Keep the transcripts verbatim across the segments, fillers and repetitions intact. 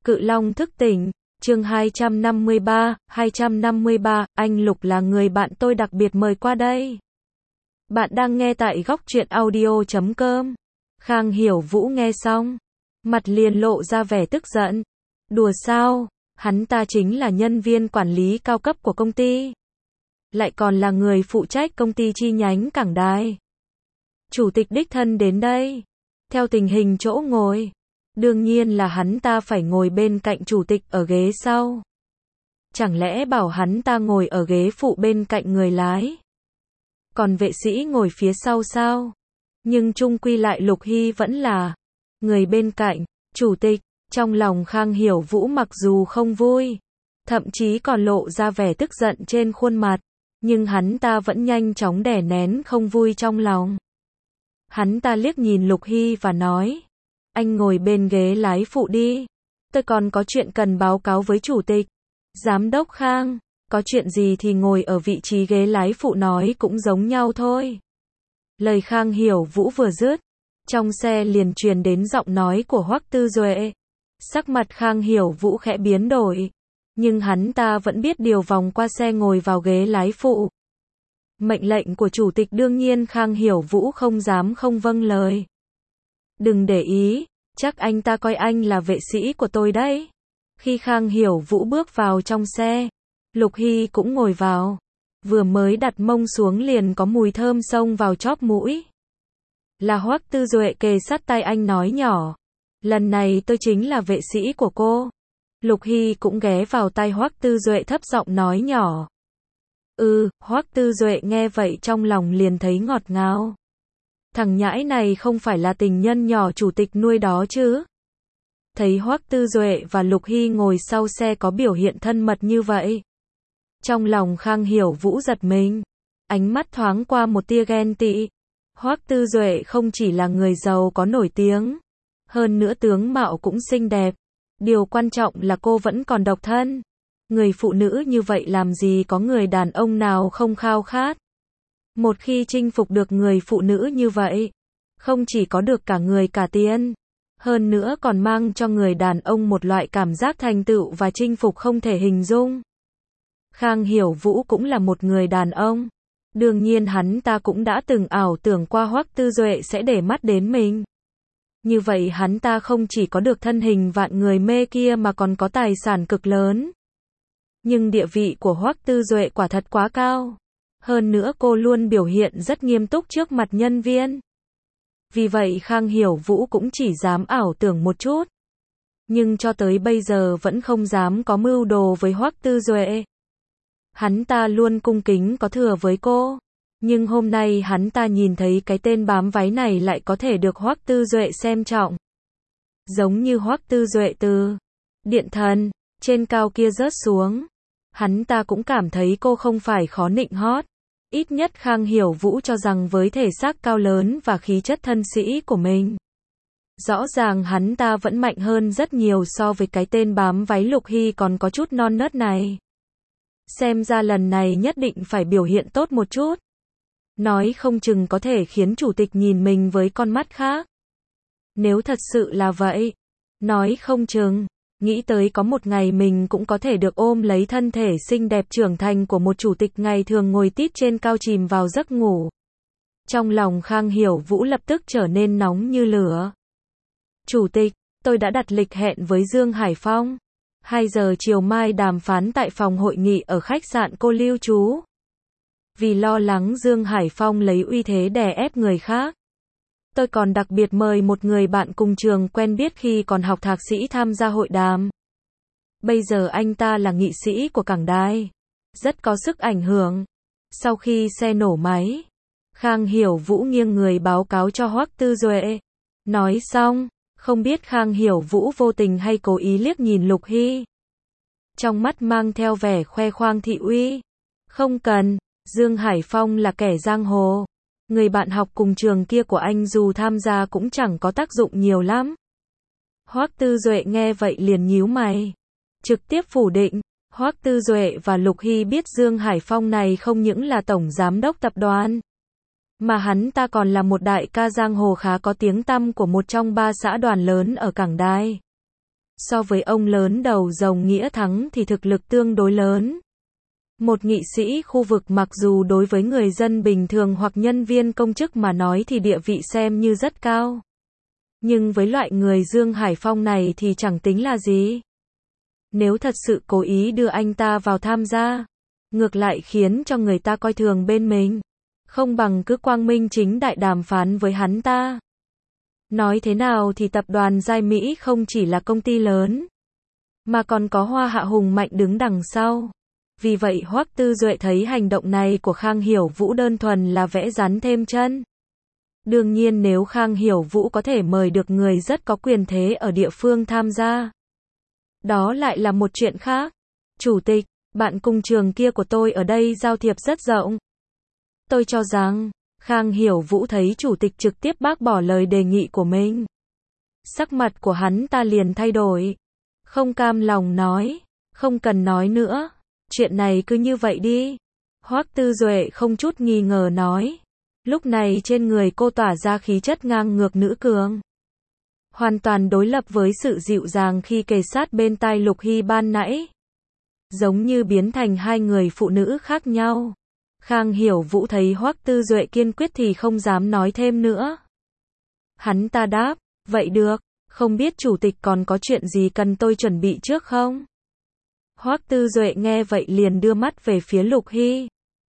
Cự Long thức tỉnh, chương hai trăm năm mươi ba, hai trăm năm mươi ba, anh Lục là người bạn tôi đặc biệt mời qua đây. Bạn đang nghe tại góc truyện audio chấm com. Khang Hiểu Vũ nghe xong, mặt liền lộ ra vẻ tức giận. Đùa sao, hắn ta chính là nhân viên quản lý cao cấp của công ty. Lại còn là người phụ trách công ty chi nhánh Cảng Đài. Chủ tịch đích thân đến đây. Theo tình hình chỗ ngồi, đương nhiên là hắn ta phải ngồi bên cạnh chủ tịch ở ghế sau. Chẳng lẽ bảo hắn ta ngồi ở ghế phụ bên cạnh người lái? Còn vệ sĩ ngồi phía sau sao? Nhưng chung quy lại Lục Hy vẫn là người bên cạnh chủ tịch. Trong lòng Khang Hiểu Vũ mặc dù không vui, thậm chí còn lộ ra vẻ tức giận trên khuôn mặt, nhưng hắn ta vẫn nhanh chóng đè nén không vui trong lòng. Hắn ta liếc nhìn Lục Hy và nói, anh ngồi bên ghế lái phụ đi, tôi còn có chuyện cần báo cáo với chủ tịch. Giám đốc Khang, có chuyện gì thì ngồi ở vị trí ghế lái phụ nói cũng giống nhau thôi. Lời Khang Hiểu Vũ vừa dứt, trong xe liền truyền đến giọng nói của Hoắc Tư Duệ. Sắc mặt Khang Hiểu Vũ khẽ biến đổi, nhưng hắn ta vẫn biết điều vòng qua xe ngồi vào ghế lái phụ. Mệnh lệnh của chủ tịch đương nhiên Khang Hiểu Vũ không dám không vâng lời. Đừng để ý, chắc anh ta coi anh là vệ sĩ của tôi đấy. Khi Khang Hiểu Vũ bước vào trong xe, Lục Hy cũng ngồi vào. Vừa mới đặt mông xuống liền có mùi thơm xông vào chóp mũi. Là Hoắc Tư Duệ kề sát tai anh nói nhỏ, lần này tôi chính là vệ sĩ của cô. Lục Hy cũng ghé vào tai Hoắc Tư Duệ thấp giọng nói nhỏ. Ừ, Hoắc Tư Duệ nghe vậy trong lòng liền thấy ngọt ngào. Thằng nhãi này không phải là tình nhân nhỏ chủ tịch nuôi đó chứ? Thấy Hoắc Tư Duệ và Lục Hy ngồi sau xe có biểu hiện thân mật như vậy, trong lòng Khang Hiểu Vũ giật mình, ánh mắt thoáng qua một tia ghen tị. Hoắc Tư Duệ không chỉ là người giàu có nổi tiếng, hơn nữa tướng mạo cũng xinh đẹp. Điều quan trọng là cô vẫn còn độc thân. Người phụ nữ như vậy làm gì có người đàn ông nào không khao khát. Một khi chinh phục được người phụ nữ như vậy, không chỉ có được cả người cả tiền, hơn nữa còn mang cho người đàn ông một loại cảm giác thành tựu và chinh phục không thể hình dung. Khang Hiểu Vũ cũng là một người đàn ông. Đương nhiên hắn ta cũng đã từng ảo tưởng qua Hoắc Tư Duệ sẽ để mắt đến mình. Như vậy hắn ta không chỉ có được thân hình vạn người mê kia mà còn có tài sản cực lớn. Nhưng địa vị của Hoắc Tư Duệ quả thật quá cao. Hơn nữa cô luôn biểu hiện rất nghiêm túc trước mặt nhân viên. Vì vậy Khang Hiểu Vũ cũng chỉ dám ảo tưởng một chút. Nhưng cho tới bây giờ vẫn không dám có mưu đồ với Hoắc Tư Duệ. Hắn ta luôn cung kính có thừa với cô. Nhưng hôm nay hắn ta nhìn thấy cái tên bám váy này lại có thể được Hoắc Tư Duệ xem trọng. Giống như Hoắc Tư Duệ từ điện thần trên cao kia rớt xuống. Hắn ta cũng cảm thấy cô không phải khó nịnh hót. Ít nhất Khang Hiểu Vũ cho rằng với thể xác cao lớn và khí chất thân sĩ của mình, rõ ràng hắn ta vẫn mạnh hơn rất nhiều so với cái tên bám váy Lục Hy còn có chút non nớt này. Xem ra lần này nhất định phải biểu hiện tốt một chút. Nói không chừng có thể khiến chủ tịch nhìn mình với con mắt khác. Nếu thật sự là vậy, nói không chừng, nghĩ tới có một ngày mình cũng có thể được ôm lấy thân thể xinh đẹp trưởng thành của một chủ tịch ngày thường ngồi tít trên cao chìm vào giấc ngủ. Trong lòng Khang Hiểu Vũ lập tức trở nên nóng như lửa. Chủ tịch, tôi đã đặt lịch hẹn với Dương Hải Phong. hai giờ chiều mai đàm phán tại phòng hội nghị ở khách sạn cô lưu trú. Vì lo lắng Dương Hải Phong lấy uy thế đè ép người khác, tôi còn đặc biệt mời một người bạn cùng trường quen biết khi còn học thạc sĩ tham gia hội đàm. Bây giờ anh ta là nghị sĩ của Cảng Đài, rất có sức ảnh hưởng. Sau khi xe nổ máy, Khang Hiểu Vũ nghiêng người báo cáo cho Hoắc Tư Duệ. Nói xong, không biết Khang Hiểu Vũ vô tình hay cố ý liếc nhìn Lục Hy. Trong mắt mang theo vẻ khoe khoang thị uy. Không cần, Dương Hải Phong là kẻ giang hồ. Người bạn học cùng trường kia của anh dù tham gia cũng chẳng có tác dụng nhiều lắm. Hoắc Tư Duệ nghe vậy liền nhíu mày, trực tiếp phủ định. Hoắc Tư Duệ và Lục Hy biết Dương Hải Phong này không những là tổng giám đốc tập đoàn, mà hắn ta còn là một đại ca giang hồ khá có tiếng tăm của một trong ba xã đoàn lớn ở Cảng Đài. So với ông lớn đầu rồng Nghĩa Thắng thì thực lực tương đối lớn. Một nghị sĩ khu vực mặc dù đối với người dân bình thường hoặc nhân viên công chức mà nói thì địa vị xem như rất cao. Nhưng với loại người Dương Hải Phong này thì chẳng tính là gì. Nếu thật sự cố ý đưa anh ta vào tham gia, ngược lại khiến cho người ta coi thường bên mình. Không bằng cứ quang minh chính đại đàm phán với hắn ta. Nói thế nào thì tập đoàn Giai Mỹ không chỉ là công ty lớn, mà còn có Hoa Hạ Hùng Mạnh đứng đằng sau. Vì vậy Hoắc Tư Duệ thấy hành động này của Khang Hiểu Vũ đơn thuần là vẽ rắn thêm chân. Đương nhiên nếu Khang Hiểu Vũ có thể mời được người rất có quyền thế ở địa phương tham gia, đó lại là một chuyện khác. Chủ tịch, bạn cùng trường kia của tôi ở đây giao thiệp rất rộng. Tôi cho rằng, Khang Hiểu Vũ thấy chủ tịch trực tiếp bác bỏ lời đề nghị của mình. Sắc mặt của hắn ta liền thay đổi. Không cam lòng nói, không cần nói nữa. Chuyện này cứ như vậy đi. Hoắc Tư Duệ không chút nghi ngờ nói. Lúc này trên người cô tỏa ra khí chất ngang ngược nữ cường. Hoàn toàn đối lập với sự dịu dàng khi kề sát bên tai Lục Hy ban nãy. Giống như biến thành hai người phụ nữ khác nhau. Khang Hiểu Vũ thấy Hoắc Tư Duệ kiên quyết thì không dám nói thêm nữa. Hắn ta đáp, vậy được, không biết chủ tịch còn có chuyện gì cần tôi chuẩn bị trước không? Hoắc Tư Duệ nghe vậy liền đưa mắt về phía Lục Hy.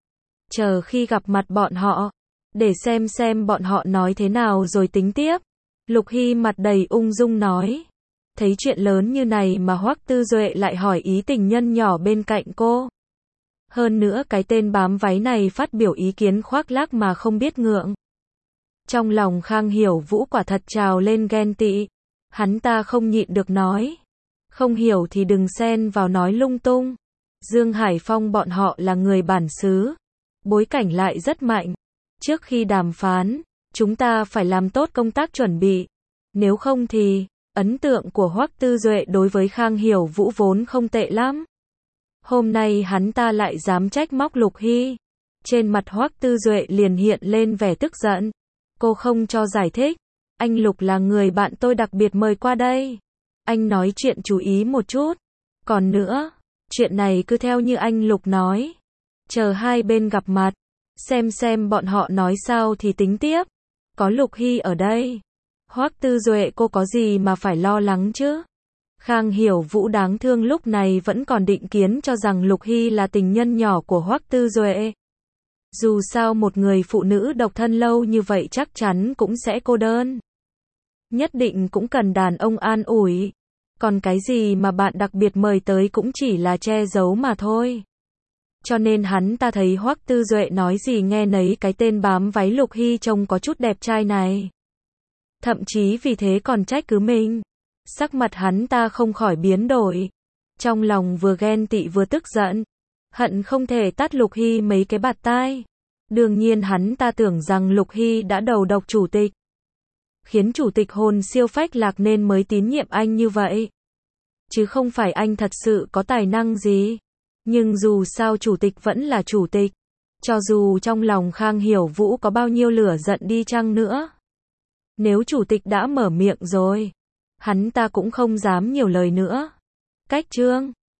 Chờ khi gặp mặt bọn họ, để xem xem bọn họ nói thế nào rồi tính tiếp. Lục Hy mặt đầy ung dung nói. Thấy chuyện lớn như này mà Hoắc Tư Duệ lại hỏi ý tình nhân nhỏ bên cạnh cô. Hơn nữa cái tên bám váy này phát biểu ý kiến khoác lác mà không biết ngượng. Trong lòng Khang Hiểu Vũ quả thật trào lên ghen tị. Hắn ta không nhịn được nói. Không hiểu thì đừng xen vào nói lung tung. Dương Hải Phong bọn họ là người bản xứ. Bối cảnh lại rất mạnh. Trước khi đàm phán, chúng ta phải làm tốt công tác chuẩn bị. Nếu không thì, ấn tượng của Hoắc Tư Duệ đối với Khang Hiểu Vũ vốn không tệ lắm. Hôm nay hắn ta lại dám trách móc Lục Hy. Trên mặt Hoắc Tư Duệ liền hiện lên vẻ tức giận. Cô không cho giải thích. Anh Lục là người bạn tôi đặc biệt mời qua đây. Anh nói chuyện chú ý một chút. Còn nữa, chuyện này cứ theo như anh Lục nói. Chờ hai bên gặp mặt. Xem xem bọn họ nói sao thì tính tiếp. Có Lục Hy ở đây. Hoắc Tư Duệ cô có gì mà phải lo lắng chứ? Khang Hiểu Vũ đáng thương lúc này vẫn còn định kiến cho rằng Lục Hy là tình nhân nhỏ của Hoắc Tư Duệ. Dù sao một người phụ nữ độc thân lâu như vậy chắc chắn cũng sẽ cô đơn. Nhất định cũng cần đàn ông an ủi. Còn cái gì mà bạn đặc biệt mời tới cũng chỉ là che giấu mà thôi. Cho nên hắn ta thấy Hoắc Tư Duệ nói gì nghe nấy cái tên bám váy Lục Hy trông có chút đẹp trai này. Thậm chí vì thế còn trách cứ mình. Sắc mặt hắn ta không khỏi biến đổi. Trong lòng vừa ghen tị vừa tức giận. Hận không thể tát Lục Hy mấy cái bạt tai. Đương nhiên hắn ta tưởng rằng Lục Hy đã đầu độc chủ tịch. Khiến chủ tịch hồn siêu phách lạc nên mới tín nhiệm anh như vậy. Chứ không phải anh thật sự có tài năng gì. Nhưng dù sao chủ tịch vẫn là chủ tịch. Cho dù trong lòng Khang Hiểu Vũ có bao nhiêu lửa giận đi chăng nữa. Nếu chủ tịch đã mở miệng rồi, hắn ta cũng không dám nhiều lời nữa. Cách chương